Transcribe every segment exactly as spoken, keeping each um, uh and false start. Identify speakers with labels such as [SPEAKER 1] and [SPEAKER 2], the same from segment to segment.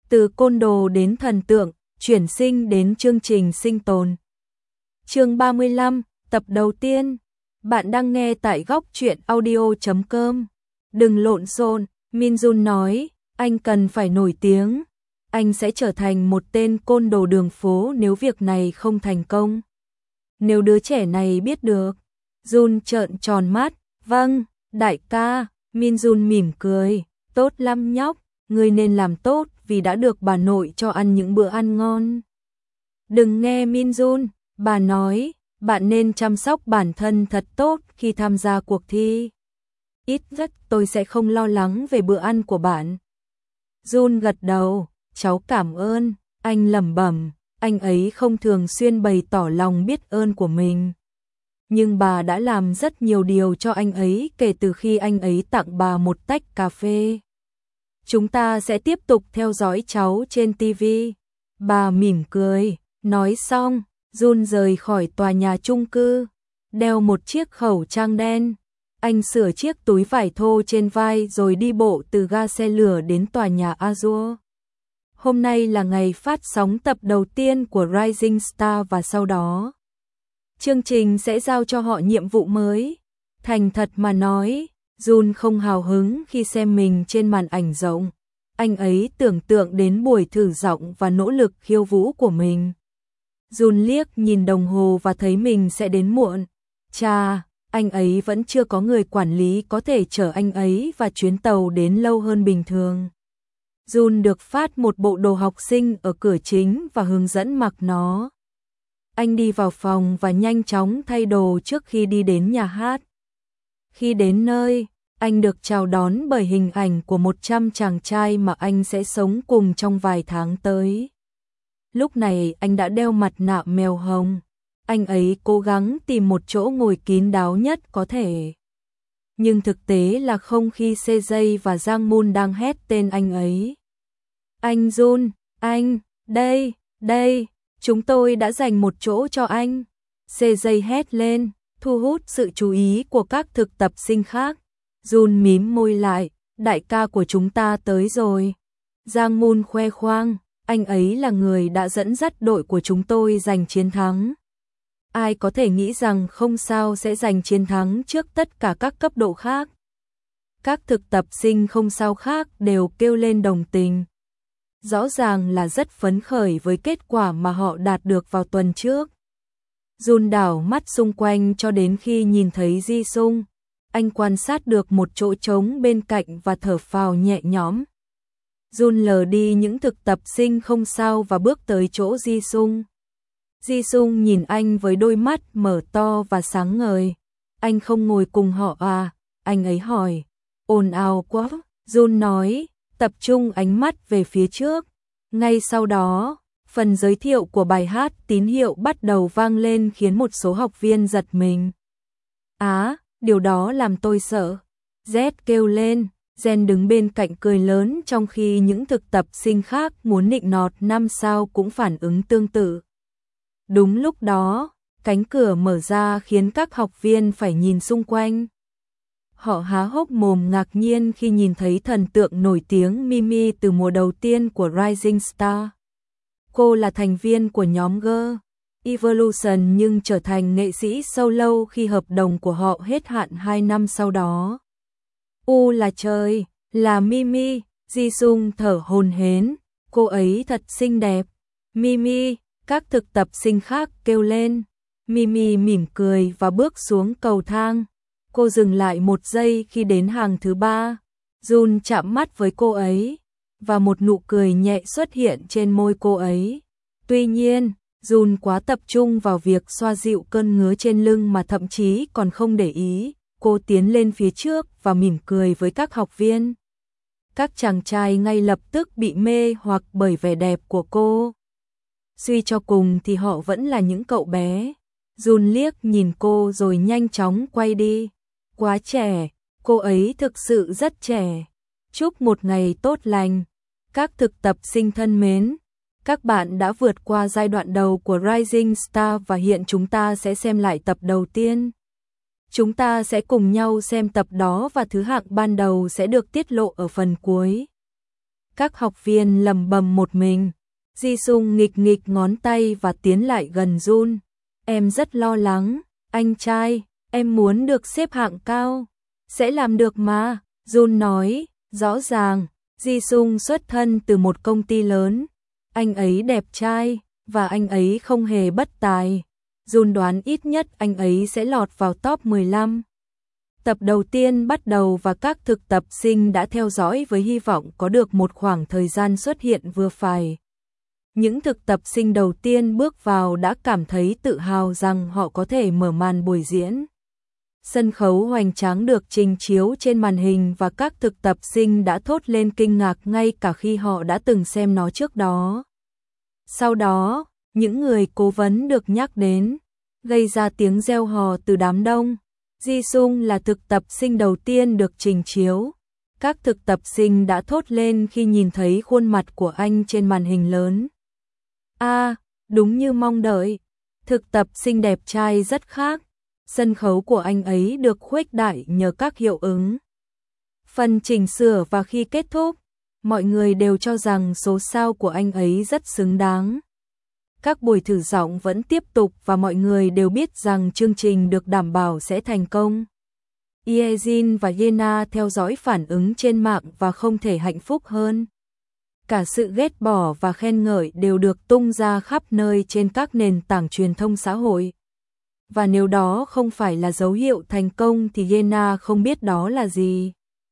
[SPEAKER 1] Từ côn đồ đến thần tượng, chuyển sinh đến chương trình sinh tồn. Chương ba mươi lăm, tập đầu tiên. Bạn đang nghe tại góc truyện audio chấm com. Đừng lộn xộn, Min Jun nói, anh cần phải nổi tiếng. Anh sẽ trở thành một tên côn đồ đường phố nếu việc này không thành công. Nếu đứa trẻ này biết được. Jun trợn tròn mắt, vâng, đại ca. Min Jun mỉm cười, tốt lắm nhóc, ngươi nên làm tốt vì đã được bà nội cho ăn những bữa ăn ngon. Đừng nghe Min Jun, bà nói, bạn nên chăm sóc bản thân thật tốt khi tham gia cuộc thi. Ít nhất tôi sẽ không lo lắng về bữa ăn của bạn. Jun gật đầu, cháu cảm ơn, anh lẩm bẩm, anh ấy không thường xuyên bày tỏ lòng biết ơn của mình. Nhưng bà đã làm rất nhiều điều cho anh ấy kể từ khi anh ấy tặng bà một tách cà phê. Chúng ta sẽ tiếp tục theo dõi cháu trên ti vi. Bà mỉm cười, nói xong, Jun rời khỏi tòa nhà chung cư, đeo một chiếc khẩu trang đen. Anh sửa chiếc túi vải thô trên vai rồi đi bộ từ ga xe lửa đến tòa nhà Azure. Hôm nay là ngày phát sóng tập đầu tiên của Rising Star và sau đó chương trình sẽ giao cho họ nhiệm vụ mới. Thành thật mà nói, Jun không hào hứng khi xem mình trên màn ảnh rộng. Anh ấy tưởng tượng đến buổi thử giọng và nỗ lực khiêu vũ của mình. Jun liếc nhìn đồng hồ và thấy mình sẽ đến muộn. Chà, anh ấy vẫn chưa có người quản lý có thể chở anh ấy và chuyến tàu đến lâu hơn bình thường. Jun được phát một bộ đồ học sinh ở cửa chính và hướng dẫn mặc nó. Anh đi vào phòng và nhanh chóng thay đồ trước khi đi đến nhà hát. Khi đến nơi, anh được chào đón bởi hình ảnh của một trăm chàng trai mà anh sẽ sống cùng trong vài tháng tới. Lúc này anh đã đeo mặt nạ mèo hồng. Anh ấy cố gắng tìm một chỗ ngồi kín đáo nhất có thể. Nhưng thực tế là không khi xê gi và Giang Moon đang hét tên anh ấy. Anh Jun, anh, đây, đây, chúng tôi đã dành một chỗ cho anh. xê gi hét lên, thu hút sự chú ý của các thực tập sinh khác. Jun mím môi lại, đại ca của chúng ta tới rồi. Giang Moon khoe khoang, anh ấy là người đã dẫn dắt đội của chúng tôi giành chiến thắng. Ai có thể nghĩ rằng không sao sẽ giành chiến thắng trước tất cả các cấp độ khác. Các thực tập sinh không sao khác đều kêu lên đồng tình. Rõ ràng là rất phấn khởi với kết quả mà họ đạt được vào tuần trước. Jun đảo mắt xung quanh cho đến khi nhìn thấy Ji Sung. Anh quan sát được một chỗ trống bên cạnh và thở phào nhẹ nhõm. Jun lờ đi những thực tập sinh không sao và bước tới chỗ Ji Sung. Ji Sung nhìn anh với đôi mắt mở to và sáng ngời. Anh không ngồi cùng họ à? Anh ấy hỏi. Ồn ào quá, Jun nói, tập trung ánh mắt về phía trước. Ngay sau đó, phần giới thiệu của bài hát tín hiệu bắt đầu vang lên khiến một số học viên giật mình. Á, điều đó làm tôi sợ. Z kêu lên, Jen đứng bên cạnh cười lớn trong khi những thực tập sinh khác muốn nịnh nọt năm sao cũng phản ứng tương tự. Đúng lúc đó, cánh cửa mở ra khiến các học viên phải nhìn xung quanh. Họ há hốc mồm ngạc nhiên khi nhìn thấy thần tượng nổi tiếng Mimi từ mùa đầu tiên của Rising Star. Cô là thành viên của nhóm Girl Evolution nhưng trở thành nghệ sĩ solo khi hợp đồng của họ hết hạn hai năm sau đó. U là trời, là Mimi, Ji Sung thở hổn hển, cô ấy thật xinh đẹp. Mimi, các thực tập sinh khác kêu lên. Mimi mỉm cười và bước xuống cầu thang. Cô dừng lại một giây khi đến hàng thứ ba. Jun chạm mắt với cô ấy và một nụ cười nhẹ xuất hiện trên môi cô ấy. Tuy nhiên, Jun quá tập trung vào việc xoa dịu cơn ngứa trên lưng mà thậm chí còn không để ý. Cô tiến lên phía trước và mỉm cười với các học viên. Các chàng trai ngay lập tức bị mê hoặc bởi vẻ đẹp của cô. Suy cho cùng thì họ vẫn là những cậu bé. Jun liếc nhìn cô rồi nhanh chóng quay đi. Quá trẻ, cô ấy thực sự rất trẻ. Chúc một ngày tốt lành. Các thực tập sinh thân mến, các bạn đã vượt qua giai đoạn đầu của Rising Star và hiện chúng ta sẽ xem lại tập đầu tiên. Chúng ta sẽ cùng nhau xem tập đó và thứ hạng ban đầu sẽ được tiết lộ ở phần cuối. Các học viên lầm bầm một mình. Jisung nghịch nghịch ngón tay và tiến lại gần Jun. Em rất lo lắng, anh trai, em muốn được xếp hạng cao. Sẽ làm được mà, Jun nói, rõ ràng, Jisung xuất thân từ một công ty lớn. Anh ấy đẹp trai, và anh ấy không hề bất tài. Jun đoán ít nhất anh ấy sẽ lọt vào top mười lăm. Tập đầu tiên bắt đầu và các thực tập sinh đã theo dõi với hy vọng có được một khoảng thời gian xuất hiện vừa phải. Những thực tập sinh đầu tiên bước vào đã cảm thấy tự hào rằng họ có thể mở màn buổi diễn. Sân khấu hoành tráng được trình chiếu trên màn hình và các thực tập sinh đã thốt lên kinh ngạc ngay cả khi họ đã từng xem nó trước đó. Sau đó, những người cố vấn được nhắc đến, gây ra tiếng reo hò từ đám đông. Jisung là thực tập sinh đầu tiên được trình chiếu. Các thực tập sinh đã thốt lên khi nhìn thấy khuôn mặt của anh trên màn hình lớn. À, đúng như mong đợi. Thực tập sinh đẹp trai rất khác. Sân khấu của anh ấy được khuếch đại nhờ các hiệu ứng. Phần chỉnh sửa và khi kết thúc, mọi người đều cho rằng số sao của anh ấy rất xứng đáng. Các buổi thử giọng vẫn tiếp tục và mọi người đều biết rằng chương trình được đảm bảo sẽ thành công. Yejin và Yena theo dõi phản ứng trên mạng và không thể hạnh phúc hơn. Cả sự ghét bỏ và khen ngợi đều được tung ra khắp nơi trên các nền tảng truyền thông xã hội. Và nếu đó không phải là dấu hiệu thành công thì Yena không biết đó là gì.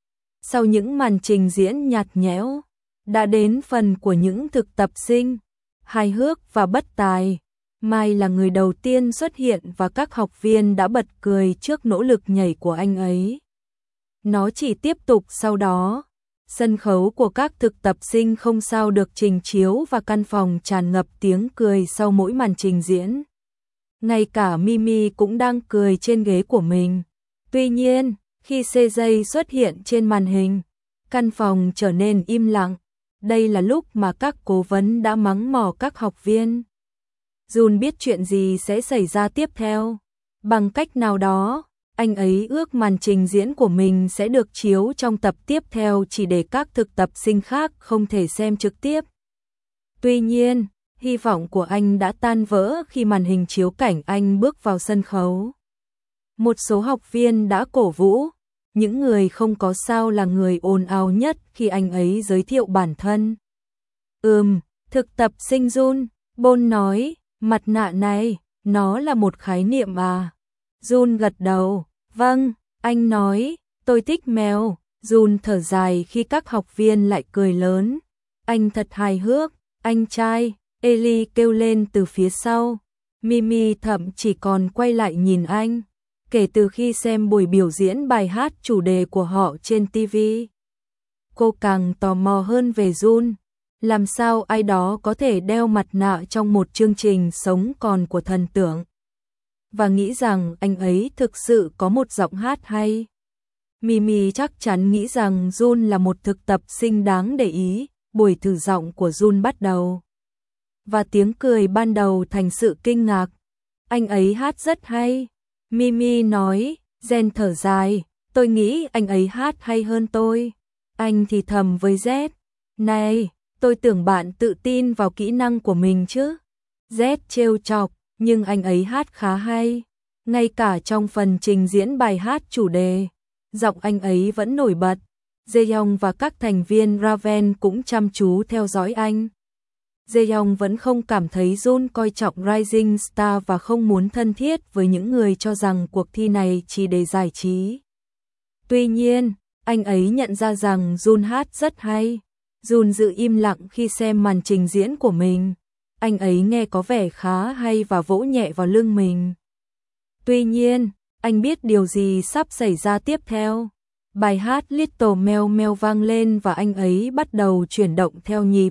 [SPEAKER 1] Sau những màn trình diễn nhạt nhẽo, đã đến phần của những thực tập sinh, hài hước và bất tài. Mai là người đầu tiên xuất hiện và các học viên đã bật cười trước nỗ lực nhảy của anh ấy. Nó chỉ tiếp tục sau đó. Sân khấu của các thực tập sinh không sao được trình chiếu và căn phòng tràn ngập tiếng cười sau mỗi màn trình diễn. Ngay cả Mimi cũng đang cười trên ghế của mình. Tuy nhiên, khi xê gi xuất hiện trên màn hình, căn phòng trở nên im lặng. Đây là lúc mà các cố vấn đã mắng mỏ các học viên. Jun biết chuyện gì sẽ xảy ra tiếp theo. Bằng cách nào đó, anh ấy ước màn trình diễn của mình sẽ được chiếu trong tập tiếp theo chỉ để các thực tập sinh khác không thể xem trực tiếp. Tuy nhiên, hy vọng của anh đã tan vỡ khi màn hình chiếu cảnh anh bước vào sân khấu. Một số học viên đã cổ vũ, những người không có sao là người ồn ào nhất khi anh ấy giới thiệu bản thân. Ừm, thực tập sinh Jun, Bon nói, mặt nạ này, nó là một khái niệm à? Jun gật đầu, vâng, anh nói, tôi thích mèo. Jun thở dài khi các học viên lại cười lớn. Anh thật hài hước, anh trai, Ellie kêu lên từ phía sau. Mimi thậm chỉ còn quay lại nhìn anh. Kể từ khi xem buổi biểu diễn bài hát chủ đề của họ trên ti vi, cô càng tò mò hơn về Jun. Làm sao ai đó có thể đeo mặt nạ trong một chương trình sống còn của thần tượng? Và nghĩ rằng anh ấy thực sự có một giọng hát hay. Mimi chắc chắn nghĩ rằng Jun là một thực tập sinh đáng để ý. Buổi thử giọng của Jun bắt đầu. Và tiếng cười ban đầu thành sự kinh ngạc. Anh ấy hát rất hay. Mimi nói, Jen thở dài, tôi nghĩ anh ấy hát hay hơn tôi. Anh thì thầm với Z, này, tôi tưởng bạn tự tin vào kỹ năng của mình chứ. Z trêu chọc, nhưng anh ấy hát khá hay. Ngay cả trong phần trình diễn bài hát chủ đề, giọng anh ấy vẫn nổi bật. Jaehyung và các thành viên Raven cũng chăm chú theo dõi anh. Jaehyung vẫn không cảm thấy Jun coi trọng Rising Star và không muốn thân thiết với những người cho rằng cuộc thi này chỉ để giải trí. Tuy nhiên, anh ấy nhận ra rằng Jun hát rất hay. Jun giữ im lặng khi xem màn trình diễn của mình. Anh ấy nghe có vẻ khá hay và vỗ nhẹ vào lưng mình. Tuy nhiên, anh biết điều gì sắp xảy ra tiếp theo. Bài hát Little Mel Mel vang lên và anh ấy bắt đầu chuyển động theo nhịp.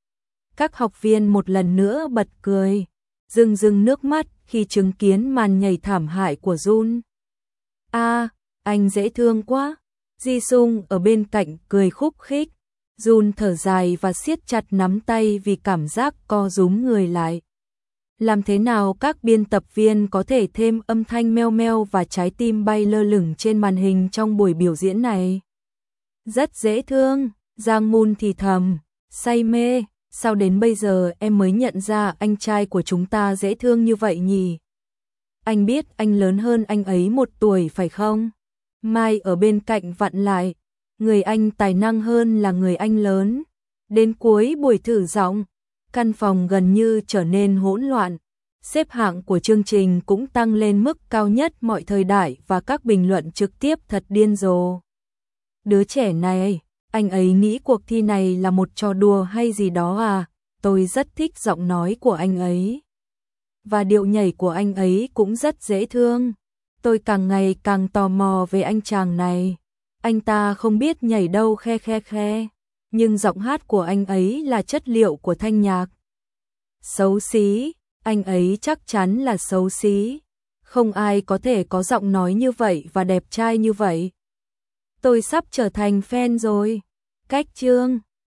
[SPEAKER 1] Các học viên một lần nữa bật cười, rưng rưng nước mắt khi chứng kiến màn nhảy thảm hại của Jun. A, à, anh dễ thương quá. Jisung ở bên cạnh cười khúc khích. Jun thở dài và siết chặt nắm tay vì cảm giác co rúm người lại. Làm thế nào các biên tập viên có thể thêm âm thanh meo meo và trái tim bay lơ lửng trên màn hình trong buổi biểu diễn này? Rất dễ thương, Giang Mun thì thầm, say mê, sao đến bây giờ em mới nhận ra anh trai của chúng ta dễ thương như vậy nhỉ? Anh biết anh lớn hơn anh ấy một tuổi phải không? Mai ở bên cạnh vặn lại, người anh tài năng hơn là người anh lớn. Đến cuối buổi thử giọng, căn phòng gần như trở nên hỗn loạn. Xếp hạng của chương trình cũng tăng lên mức cao nhất mọi thời đại và các bình luận trực tiếp thật điên rồ. Đứa trẻ này, anh ấy nghĩ cuộc thi này là một trò đùa hay gì đó à? Tôi rất thích giọng nói của anh ấy. Và điệu nhảy của anh ấy cũng rất dễ thương. Tôi càng ngày càng tò mò về anh chàng này. Anh ta không biết nhảy đâu khe khe khe, nhưng giọng hát của anh ấy là chất liệu của thanh nhạc. Xấu xí, anh ấy chắc chắn là xấu xí. Không ai có thể có giọng nói như vậy và đẹp trai như vậy. Tôi sắp trở thành fan rồi. Cách chương